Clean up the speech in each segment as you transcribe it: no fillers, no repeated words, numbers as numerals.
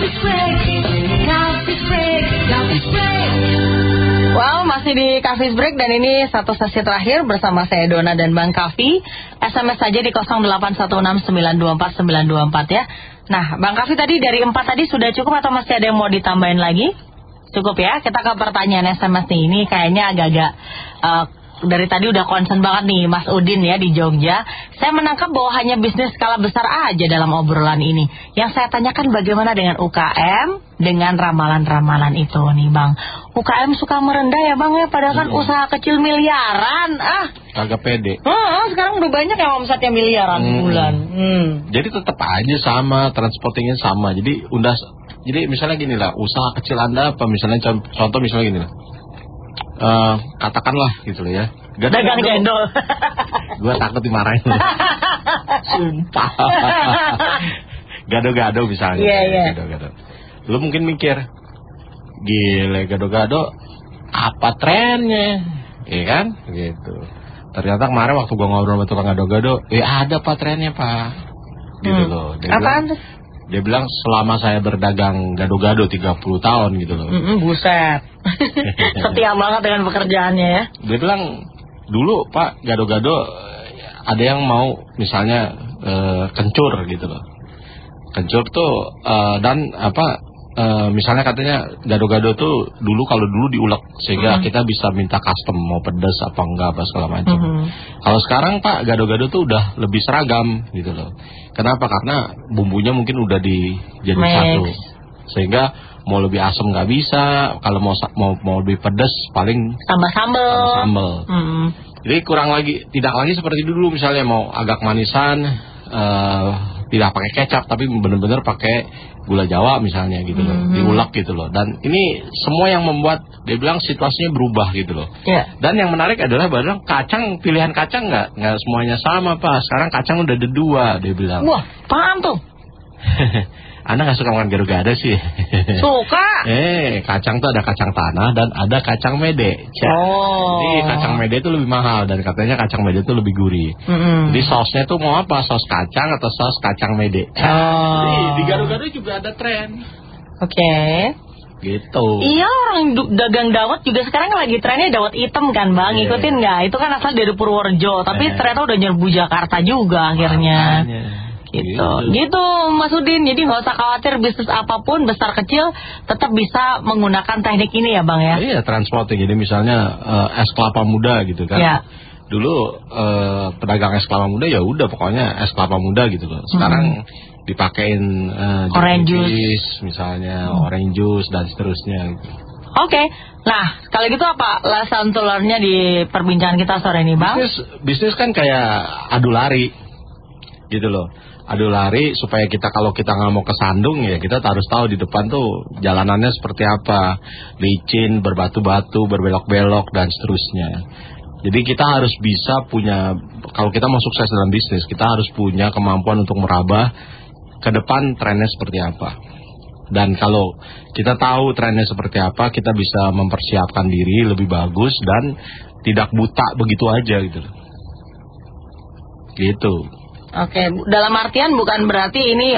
Wow, masih di Coffee Break dan ini satu sesi terakhir bersama saya Dona dan Bang Kavi. SMS saja di 0816924924 ya. Nah, Bang Kavi tadi dari 4 tadi sudah cukup atau masih ada yang mau ditambahin lagi? Cukup ya. Kita ke pertanyaan SMS nih. Ini kayaknya agak-agak dari tadi udah concern banget nih Mas Udin ya di Jogja. Saya menangkap bahwa hanya bisnis skala besar aja dalam obrolan ini. Yang saya tanyakan bagaimana dengan UKM, dengan ramalan-ramalan itu nih Bang. UKM suka merendah ya Bang ya, padahal kan usaha kecil miliaran. Kagak pede. Sekarang udah banyak yang omsetnya miliaran bulan. Jadi tetap aja sama, transportingnya sama. Jadi misalnya gini lah, usaha kecil Anda apa misalnya contoh misalnya gini lah. Katakanlah gitu loh ya, dagang gendol. Gue takut dimarahin. Sumpah. Gado-gado misalnya. Iya. Gado-gado. Lu mungkin mikir, gile gado-gado apa trennya, iya kan? Gitu. Ternyata kemarin waktu gue ngobrol sama tukang gado-gado, ada pak trennya pak. Gitu loh. Apaan tuh? Dia bilang selama saya berdagang gado-gado 30 tahun gitu loh. Buset. Setia banget dengan pekerjaannya ya. Dia bilang dulu Pak gado-gado ada yang mau misalnya kencur gitu loh. Kencur tuh dan misalnya katanya gado-gado tuh kalau dulu diulek sehingga kita bisa minta custom mau pedas apa enggak apa segala macam. Kalau sekarang Pak gado-gado tuh udah lebih seragam gitu loh. Kenapa? Karena bumbunya mungkin udah jadi satu, sehingga mau lebih asam nggak bisa, kalau mau lebih pedas paling tambah sambal. Jadi tidak lagi seperti dulu misalnya mau agak manisan, tidak pakai kecap tapi benar-benar pakai gula Jawa misalnya gitu loh, diulek gitu loh. Dan ini semua yang membuat dia bilang situasinya berubah gitu loh. Dan yang menarik adalah pilihan kacang nggak semuanya sama Pak. Sekarang kacang udah ada 2 dia bilang. Wah, paham tuh. Anda nggak suka makan gado-gado sih? Suka. Kacang tuh ada kacang tanah dan ada kacang mede. Jadi kacang mede itu lebih mahal dan katanya kacang mede itu lebih gurih. Jadi sausnya tuh mau apa? Saus kacang atau saus kacang mede? Jadi di gado-gado juga ada tren. Oke. Gitu. Iya, orang dagang dawet juga sekarang lagi trennya dawet hitam kan Bang, ngikutin nggak? Itu kan asal dari Purworejo, tapi ternyata udah nyerbu Jakarta juga akhirnya. Gitu Mas Udin. Jadi nggak usah khawatir, bisnis apapun besar kecil tetap bisa menggunakan teknik ini ya Bang ya. Iya, transporting. Jadi misalnya es kelapa muda gitu kan. Dulu pedagang es kelapa muda ya udah pokoknya es kelapa muda gitu loh. Sekarang dipakein orange juice misalnya, orange juice dan seterusnya gitu. Oke. Nah, kalau gitu apa lesson to learn-nya di perbincangan kita sore ini Bang? Bisnis kan kayak adu lari gitu loh. Adu lari supaya kalau kita nggak mau kesandung ya kita harus tahu di depan tuh jalanannya seperti apa, licin, berbatu-batu, berbelok-belok dan seterusnya. Jadi kita harus bisa kalau kita mau sukses dalam bisnis, kita harus punya kemampuan untuk meraba ke depan trennya seperti apa. Dan kalau kita tahu trennya seperti apa, kita bisa mempersiapkan diri lebih bagus dan tidak buta begitu aja gitu. Gitu. Oke, dalam artian bukan berarti ini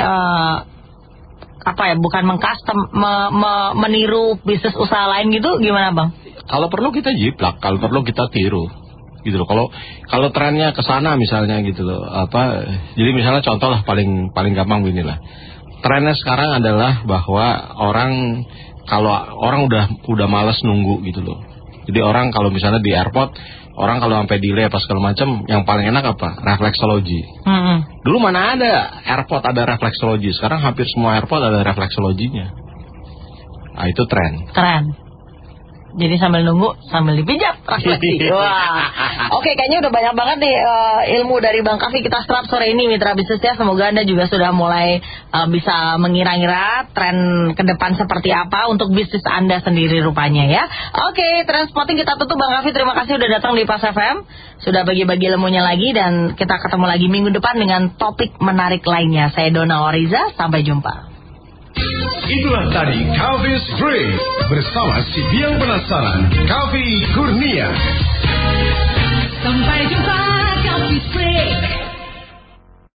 bukan meniru bisnis usaha lain gitu, gimana Bang? Kalau perlu kita jiplak, kalau perlu kita tiru, gitu loh. Kalau trennya ke sana misalnya gitu loh, jadi misalnya contoh lah paling gampang begini lah. Trennya sekarang adalah bahwa kalau orang udah malas nunggu gitu loh. Jadi orang kalau misalnya di airport, orang kalau sampai delay apa segala macam, yang paling enak apa? Refleksologi. Dulu mana ada airport ada refleksologi, sekarang hampir semua airport ada refleksologinya. Nah itu tren. Jadi sambil nunggu, sambil dipijat refleksi. Wah. Oke, kayaknya udah banyak banget nih ilmu dari Bang Kavi kita serap sore ini mitra bisnis ya. Semoga Anda juga sudah mulai bisa mengira-ngira tren ke depan seperti apa untuk bisnis Anda sendiri rupanya ya. Oke, transporting kita tutup Bang Kavi. Terima kasih udah datang di Pas FM. Sudah bagi-bagi ilmunya lagi dan kita ketemu lagi minggu depan dengan topik menarik lainnya. Saya Dona Oriza, sampai jumpa. Itulah tadi Coffee Break bersama si biang penasaran Kavi Kurnia. Sampai jumpa Coffee Break.